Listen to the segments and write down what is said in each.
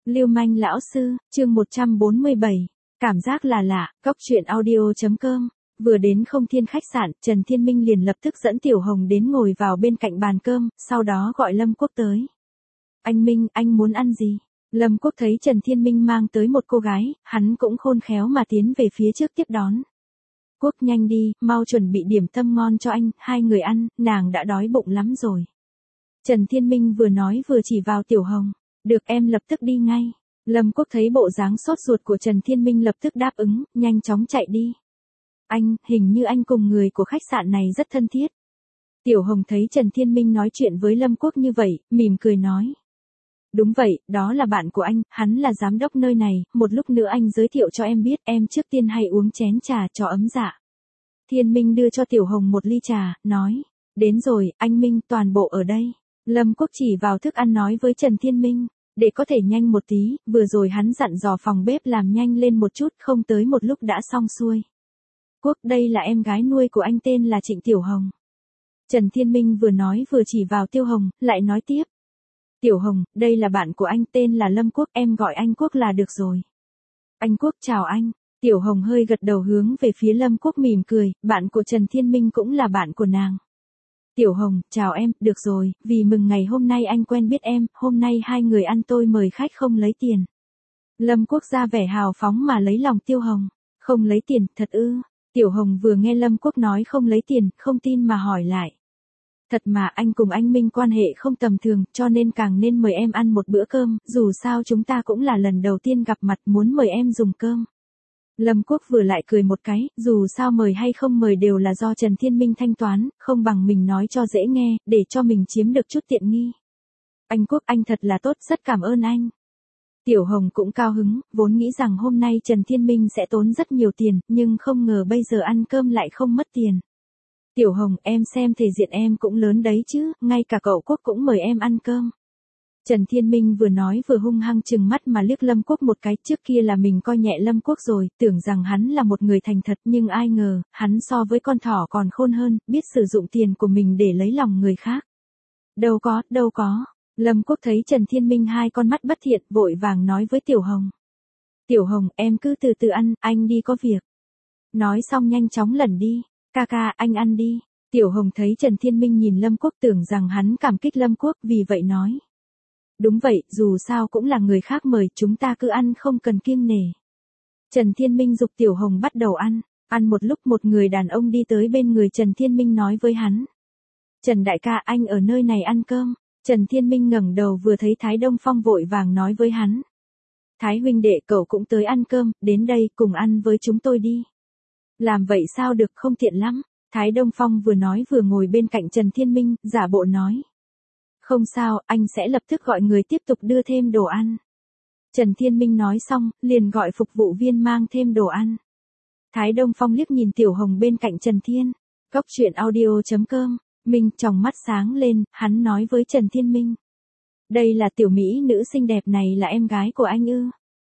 Lưu manh lão sư, chương 147. Cảm giác là lạ, Cóc truyện audio.com. Vừa đến Không Thiên khách sạn, Trần Thiên Minh liền lập tức dẫn Tiểu Hồng đến ngồi vào bên cạnh bàn cơm, sau đó gọi Lâm Quốc tới. Anh Minh, anh muốn ăn gì? Lâm Quốc thấy Trần Thiên Minh mang tới một cô gái, hắn cũng khôn khéo mà tiến về phía trước tiếp đón. Quốc nhanh đi, mau chuẩn bị điểm tâm ngon cho anh, hai người ăn, nàng đã đói bụng lắm rồi. Trần Thiên Minh vừa nói vừa chỉ vào Tiểu Hồng. Được, em lập tức đi ngay. Lâm Quốc thấy bộ dáng sốt ruột của Trần Thiên Minh lập tức đáp ứng, nhanh chóng chạy đi. Anh, hình như anh cùng người của khách sạn này rất thân thiết. Tiểu Hồng thấy Trần Thiên Minh nói chuyện với Lâm Quốc như vậy, mỉm cười nói. Đúng vậy, đó là bạn của anh, hắn là giám đốc nơi này, một lúc nữa anh giới thiệu cho em biết, em trước tiên hay uống chén trà cho ấm dạ. Thiên Minh đưa cho Tiểu Hồng một ly trà, nói. Đến rồi, anh Minh, toàn bộ ở đây. Lâm Quốc chỉ vào thức ăn nói với Trần Thiên Minh, để có thể nhanh một tí, vừa rồi hắn dặn dò phòng bếp làm nhanh lên một chút, không tới một lúc đã xong xuôi. Quốc, đây là em gái nuôi của anh tên là Trịnh Tiểu Hồng. Trần Thiên Minh vừa nói vừa chỉ vào Tiêu Hồng, lại nói tiếp. Tiểu Hồng, đây là bạn của anh tên là Lâm Quốc, em gọi anh Quốc là được rồi. Anh Quốc chào anh. Tiểu Hồng hơi gật đầu hướng về phía Lâm Quốc mỉm cười, bạn của Trần Thiên Minh cũng là bạn của nàng. Tiểu Hồng, chào em, được rồi, vì mừng ngày hôm nay anh quen biết em, hôm nay hai người ăn tôi mời khách không lấy tiền. Lâm Quốc ra vẻ hào phóng mà lấy lòng Tiêu Hồng, không lấy tiền, thật ư? Tiểu Hồng vừa nghe Lâm Quốc nói không lấy tiền, không tin mà hỏi lại. Thật mà, anh cùng anh Minh quan hệ không tầm thường, cho nên càng nên mời em ăn một bữa cơm, dù sao chúng ta cũng là lần đầu tiên gặp mặt, muốn mời em dùng cơm. Lâm Quốc vừa lại cười một cái, dù sao mời hay không mời đều là do Trần Thiên Minh thanh toán, không bằng mình nói cho dễ nghe, để cho mình chiếm được chút tiện nghi. Anh Quốc, anh thật là tốt, rất cảm ơn anh. Tiểu Hồng cũng cao hứng, vốn nghĩ rằng hôm nay Trần Thiên Minh sẽ tốn rất nhiều tiền, nhưng không ngờ bây giờ ăn cơm lại không mất tiền. Tiểu Hồng, em xem thể diện em cũng lớn đấy chứ, ngay cả cậu Quốc cũng mời em ăn cơm. Trần Thiên Minh vừa nói vừa hung hăng trừng mắt mà liếc Lâm Quốc một cái, trước kia là mình coi nhẹ Lâm Quốc rồi, tưởng rằng hắn là một người thành thật, nhưng ai ngờ, hắn so với con thỏ còn khôn hơn, biết sử dụng tiền của mình để lấy lòng người khác. Đâu có. Lâm Quốc thấy Trần Thiên Minh hai con mắt bất thiện, vội vàng nói với Tiểu Hồng. Tiểu Hồng, em cứ từ từ ăn, anh đi có việc. Nói xong nhanh chóng lẩn đi. Ca, anh ăn đi. Tiểu Hồng thấy Trần Thiên Minh nhìn Lâm Quốc tưởng rằng hắn cảm kích Lâm Quốc, vì vậy nói. Đúng vậy, dù sao cũng là người khác mời, chúng ta cứ ăn không cần kiêng nể. Trần Thiên Minh giục Tiểu Hồng bắt đầu ăn. Ăn một lúc một người đàn ông đi tới bên người Trần Thiên Minh nói với hắn. Trần đại ca, anh ở nơi này ăn cơm. Trần Thiên Minh ngẩng đầu vừa thấy Thái Đông Phong vội vàng nói với hắn. Thái huynh đệ, cậu cũng tới ăn cơm, đến đây cùng ăn với chúng tôi đi. Làm vậy sao được, không tiện lắm. Thái Đông Phong vừa nói vừa ngồi bên cạnh Trần Thiên Minh, giả bộ nói. Không sao, anh sẽ lập tức gọi người tiếp tục đưa thêm đồ ăn. Trần Thiên Minh nói xong, liền gọi phục vụ viên mang thêm đồ ăn. Thái Đông Phong liếc nhìn Tiểu Hồng bên cạnh Trần Thiên. Cóc truyện audio.com. Minh tròng mắt sáng lên, hắn nói với Trần Thiên Minh. Đây là tiểu mỹ nữ xinh đẹp này là em gái của anh ư?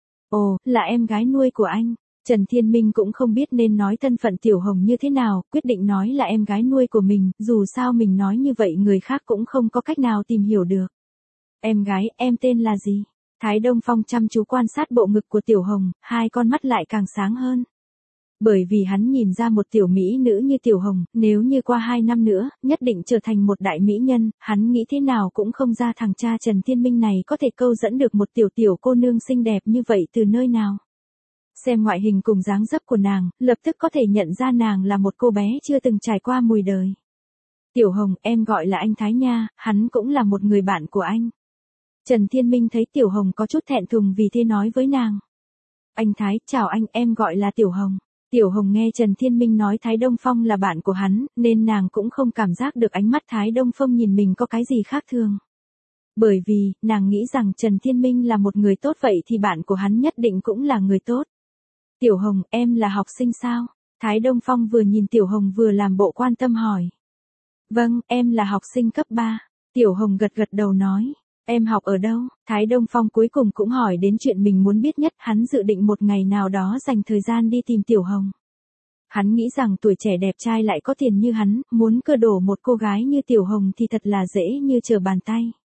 Ồ, là em gái nuôi của anh. Trần Thiên Minh cũng không biết nên nói thân phận Tiểu Hồng như thế nào, quyết định nói là em gái nuôi của mình, dù sao mình nói như vậy người khác cũng không có cách nào tìm hiểu được. Em gái, em tên là gì? Thái Đông Phong chăm chú quan sát bộ ngực của Tiểu Hồng, hai con mắt lại càng sáng hơn. Bởi vì hắn nhìn ra một tiểu mỹ nữ như Tiểu Hồng, nếu như qua 2 năm nữa, nhất định trở thành một đại mỹ nhân, hắn nghĩ thế nào cũng không ra thằng cha Trần Thiên Minh này có thể câu dẫn được một tiểu cô nương xinh đẹp như vậy từ nơi nào. Xem ngoại hình cùng dáng dấp của nàng, lập tức có thể nhận ra nàng là một cô bé chưa từng trải qua mùi đời. Tiểu Hồng, em gọi là anh Thái nha, hắn cũng là một người bạn của anh. Trần Thiên Minh thấy Tiểu Hồng có chút thẹn thùng vì thế nói với nàng. Anh Thái, chào anh, em gọi là Tiểu Hồng. Tiểu Hồng nghe Trần Thiên Minh nói Thái Đông Phong là bạn của hắn, nên nàng cũng không cảm giác được ánh mắt Thái Đông Phong nhìn mình có cái gì khác thường. Bởi vì, nàng nghĩ rằng Trần Thiên Minh là một người tốt vậy thì bạn của hắn nhất định cũng là người tốt. Tiểu Hồng, em là học sinh sao? Thái Đông Phong vừa nhìn Tiểu Hồng vừa làm bộ quan tâm hỏi. Vâng, em là học sinh cấp 3. Tiểu Hồng gật đầu nói. Em học ở đâu? Thái Đông Phong cuối cùng cũng hỏi đến chuyện mình muốn biết nhất, hắn dự định một ngày nào đó dành thời gian đi tìm Tiểu Hồng. Hắn nghĩ rằng tuổi trẻ đẹp trai lại có tiền như hắn, muốn cưa đổ một cô gái như Tiểu Hồng thì thật là dễ như trở bàn tay.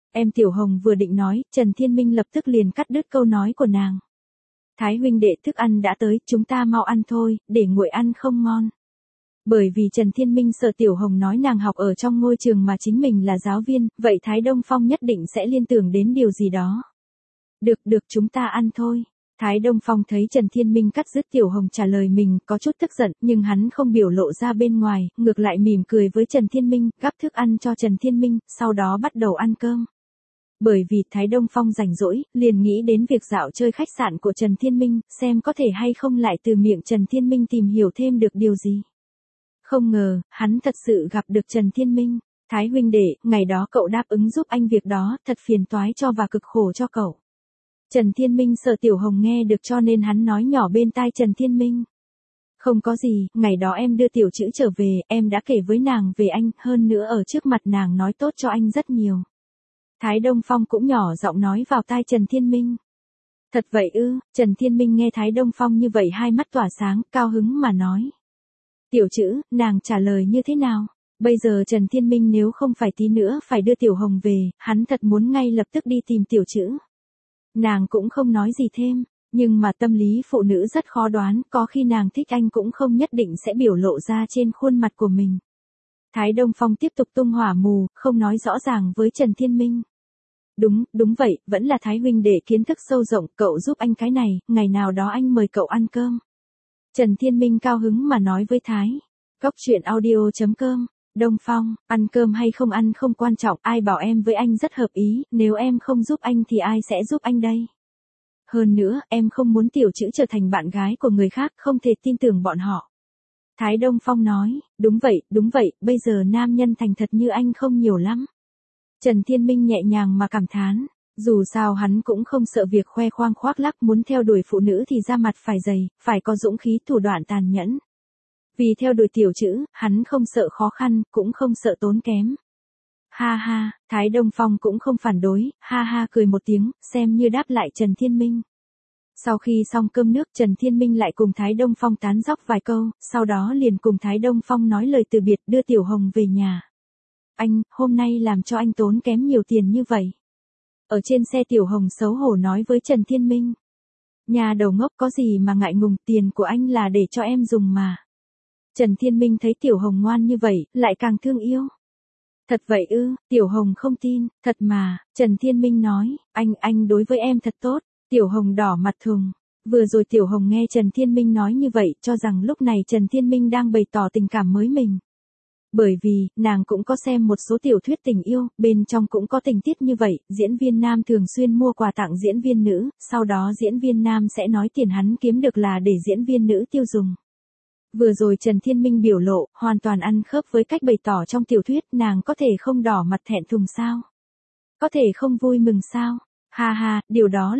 Em Tiểu Hồng vừa định nói, Trần Thiên Minh lập tức liền cắt đứt câu nói của nàng. Thái huynh đệ, thức ăn đã tới, chúng ta mau ăn thôi, để nguội ăn không ngon. Bởi vì Trần Thiên Minh sợ Tiểu Hồng nói nàng học ở trong ngôi trường mà chính mình là giáo viên, vậy Thái Đông Phong nhất định sẽ liên tưởng đến điều gì đó. Được, chúng ta ăn thôi. Thái Đông Phong thấy Trần Thiên Minh cắt dứt Tiểu Hồng trả lời mình, có chút tức giận, nhưng hắn không biểu lộ ra bên ngoài, ngược lại mỉm cười với Trần Thiên Minh, gắp thức ăn cho Trần Thiên Minh, sau đó bắt đầu ăn cơm. Bởi vì Thái Đông Phong rảnh rỗi, liền nghĩ đến việc dạo chơi khách sạn của Trần Thiên Minh, xem có thể hay không lại từ miệng Trần Thiên Minh tìm hiểu thêm được điều gì. Không ngờ, hắn thật sự gặp được Trần Thiên Minh. Thái huynh đệ, ngày đó cậu đáp ứng giúp anh việc đó, thật phiền toái cho và cực khổ cho cậu. Trần Thiên Minh sợ Tiểu Hồng nghe được cho nên hắn nói nhỏ bên tai Trần Thiên Minh. Không có gì, ngày đó em đưa Tiểu Chữ trở về, em đã kể với nàng về anh, hơn nữa ở trước mặt nàng nói tốt cho anh rất nhiều. Thái Đông Phong cũng nhỏ giọng nói vào tai Trần Thiên Minh. Thật vậy ư? Trần Thiên Minh nghe Thái Đông Phong như vậy hai mắt tỏa sáng, cao hứng mà nói. Tiểu Chữ, nàng trả lời như thế nào? Bây giờ Trần Thiên Minh nếu không phải tí nữa phải đưa Tiểu Hồng về, hắn thật muốn ngay lập tức đi tìm Tiểu Chữ. Nàng cũng không nói gì thêm, nhưng mà tâm lý phụ nữ rất khó đoán, có khi nàng thích anh cũng không nhất định sẽ biểu lộ ra trên khuôn mặt của mình. Thái Đông Phong tiếp tục tung hỏa mù, không nói rõ ràng với Trần Thiên Minh. Đúng vậy, vẫn là Thái huynh để kiến thức sâu rộng, cậu giúp anh cái này, ngày nào đó anh mời cậu ăn cơm. Trần Thiên Minh cao hứng mà nói với Thái. Góc truyện audio.com, Đông Phong, ăn cơm hay không ăn không quan trọng, ai bảo em với anh rất hợp ý, nếu em không giúp anh thì ai sẽ giúp anh đây. Hơn nữa, em không muốn Tiểu Chữ trở thành bạn gái của người khác, không thể tin tưởng bọn họ. Thái Đông Phong nói, đúng vậy, bây giờ nam nhân thành thật như anh không nhiều lắm. Trần Thiên Minh nhẹ nhàng mà cảm thán, dù sao hắn cũng không sợ việc khoe khoang khoác lác, muốn theo đuổi phụ nữ thì da mặt phải dày, phải có dũng khí, thủ đoạn tàn nhẫn. Vì theo đuổi Tiểu Chữ, hắn không sợ khó khăn, cũng không sợ tốn kém. Ha ha, Thái Đông Phong cũng không phản đối, ha ha cười một tiếng, xem như đáp lại Trần Thiên Minh. Sau khi xong cơm nước, Trần Thiên Minh lại cùng Thái Đông Phong tán dóc vài câu, sau đó liền cùng Thái Đông Phong nói lời từ biệt, đưa Tiểu Hồng về nhà. Anh, hôm nay làm cho anh tốn kém nhiều tiền như vậy. Ở trên xe Tiểu Hồng xấu hổ nói với Trần Thiên Minh. Nhà đầu ngốc, có gì mà ngại ngùng, tiền của anh là để cho em dùng mà. Trần Thiên Minh thấy Tiểu Hồng ngoan như vậy, lại càng thương yêu. Thật vậy ư? Tiểu Hồng không tin. Thật mà, Trần Thiên Minh nói, anh đối với em thật tốt. Tiểu Hồng đỏ mặt thùng. Vừa rồi Tiểu Hồng nghe Trần Thiên Minh nói như vậy, cho rằng lúc này Trần Thiên Minh đang bày tỏ tình cảm với mình. Bởi vì, nàng cũng có xem một số tiểu thuyết tình yêu, bên trong cũng có tình tiết như vậy, diễn viên nam thường xuyên mua quà tặng diễn viên nữ, sau đó diễn viên nam sẽ nói tiền hắn kiếm được là để diễn viên nữ tiêu dùng. Vừa rồi Trần Thiên Minh biểu lộ, hoàn toàn ăn khớp với cách bày tỏ trong tiểu thuyết, nàng có thể không đỏ mặt thẹn thùng sao? Có thể không vui mừng sao? Ha ha, điều đó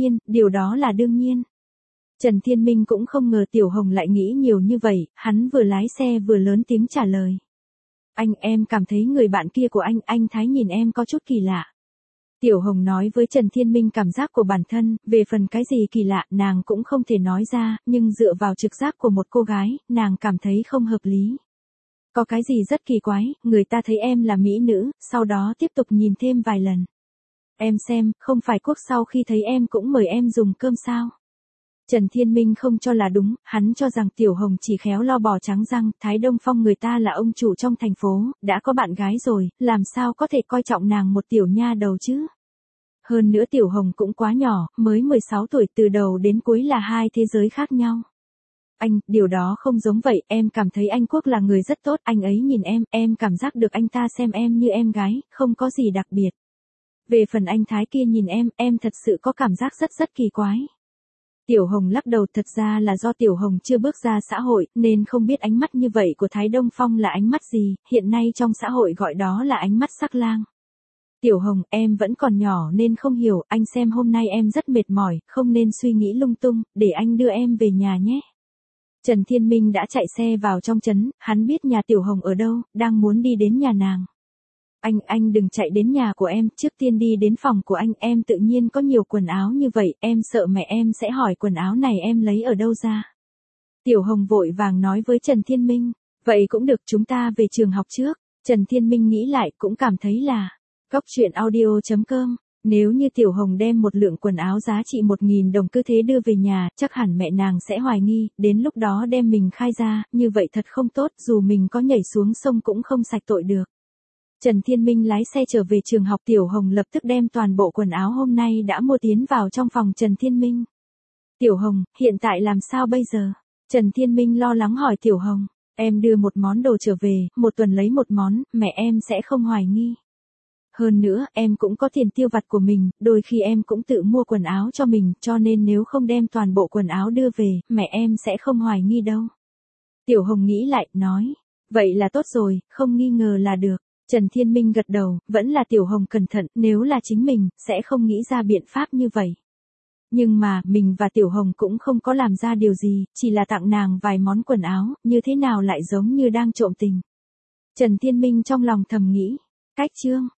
là đương nhiên. Trần Thiên Minh cũng không ngờ Tiểu Hồng lại nghĩ nhiều như vậy, hắn vừa lái xe vừa lớn tiếng trả lời. Em cảm thấy người bạn kia của anh Thái nhìn em có chút kỳ lạ. Tiểu Hồng nói với Trần Thiên Minh cảm giác của bản thân, về phần cái gì kỳ lạ nàng cũng không thể nói ra, nhưng dựa vào trực giác của một cô gái, nàng cảm thấy không hợp lý. Có cái gì rất kỳ quái, người ta thấy em là mỹ nữ, sau đó tiếp tục nhìn thêm vài lần. Em xem, không phải Quốc sau khi thấy em cũng mời em dùng cơm sao? Trần Thiên Minh không cho là đúng, hắn cho rằng Tiểu Hồng chỉ khéo lo bò trắng răng, Thái Đông Phong người ta là ông chủ trong thành phố, đã có bạn gái rồi, làm sao có thể coi trọng nàng một tiểu nha đầu chứ? Hơn nữa Tiểu Hồng cũng quá nhỏ, mới 16 tuổi, từ đầu đến cuối là hai thế giới khác nhau. Điều đó không giống vậy, em cảm thấy anh Quốc là người rất tốt, anh ấy nhìn em cảm giác được anh ta xem em như em gái, không có gì đặc biệt. Về phần anh Thái kia nhìn em thật sự có cảm giác rất kỳ quái. Tiểu Hồng lắc đầu, thật ra là do Tiểu Hồng chưa bước ra xã hội, nên không biết ánh mắt như vậy của Thái Đông Phong là ánh mắt gì, hiện nay trong xã hội gọi đó là ánh mắt sắc lang. Tiểu Hồng, em vẫn còn nhỏ nên không hiểu, anh xem hôm nay em rất mệt mỏi, không nên suy nghĩ lung tung, để anh đưa em về nhà nhé. Trần Thiên Minh đã chạy xe vào trong trấn, hắn biết nhà Tiểu Hồng ở đâu, đang muốn đi đến nhà nàng. Anh đừng chạy đến nhà của em, trước tiên đi đến phòng của anh, em tự nhiên có nhiều quần áo như vậy, em sợ mẹ em sẽ hỏi quần áo này em lấy ở đâu ra. Tiểu Hồng vội vàng nói với Trần Thiên Minh, vậy cũng được, chúng ta về trường học trước. Trần Thiên Minh nghĩ lại cũng cảm thấy là, Cóc truyện audio.com. Nếu như Tiểu Hồng đem một lượng quần áo giá trị 1.000 đồng cứ thế đưa về nhà, chắc hẳn mẹ nàng sẽ hoài nghi, đến lúc đó đem mình khai ra, như vậy thật không tốt, dù mình có nhảy xuống sông cũng không sạch tội được. Trần Thiên Minh lái xe trở về trường học, Tiểu Hồng lập tức đem toàn bộ quần áo hôm nay đã mua tiến vào trong phòng Trần Thiên Minh. Tiểu Hồng, hiện tại làm sao bây giờ? Trần Thiên Minh lo lắng hỏi Tiểu Hồng. Em đưa một món đồ trở về, một tuần lấy một món, mẹ em sẽ không hoài nghi. Hơn nữa, em cũng có tiền tiêu vặt của mình, đôi khi em cũng tự mua quần áo cho mình, cho nên nếu không đem toàn bộ quần áo đưa về, mẹ em sẽ không hoài nghi đâu. Tiểu Hồng nghĩ lại, nói. Vậy là tốt rồi, không nghi ngờ là được. Trần Thiên Minh gật đầu, vẫn là Tiểu Hồng cẩn thận, nếu là chính mình, sẽ không nghĩ ra biện pháp như vậy. Nhưng mà, mình và Tiểu Hồng cũng không có làm ra điều gì, chỉ là tặng nàng vài món quần áo, như thế nào lại giống như đang trộm tình. Trần Thiên Minh trong lòng thầm nghĩ. Cách chương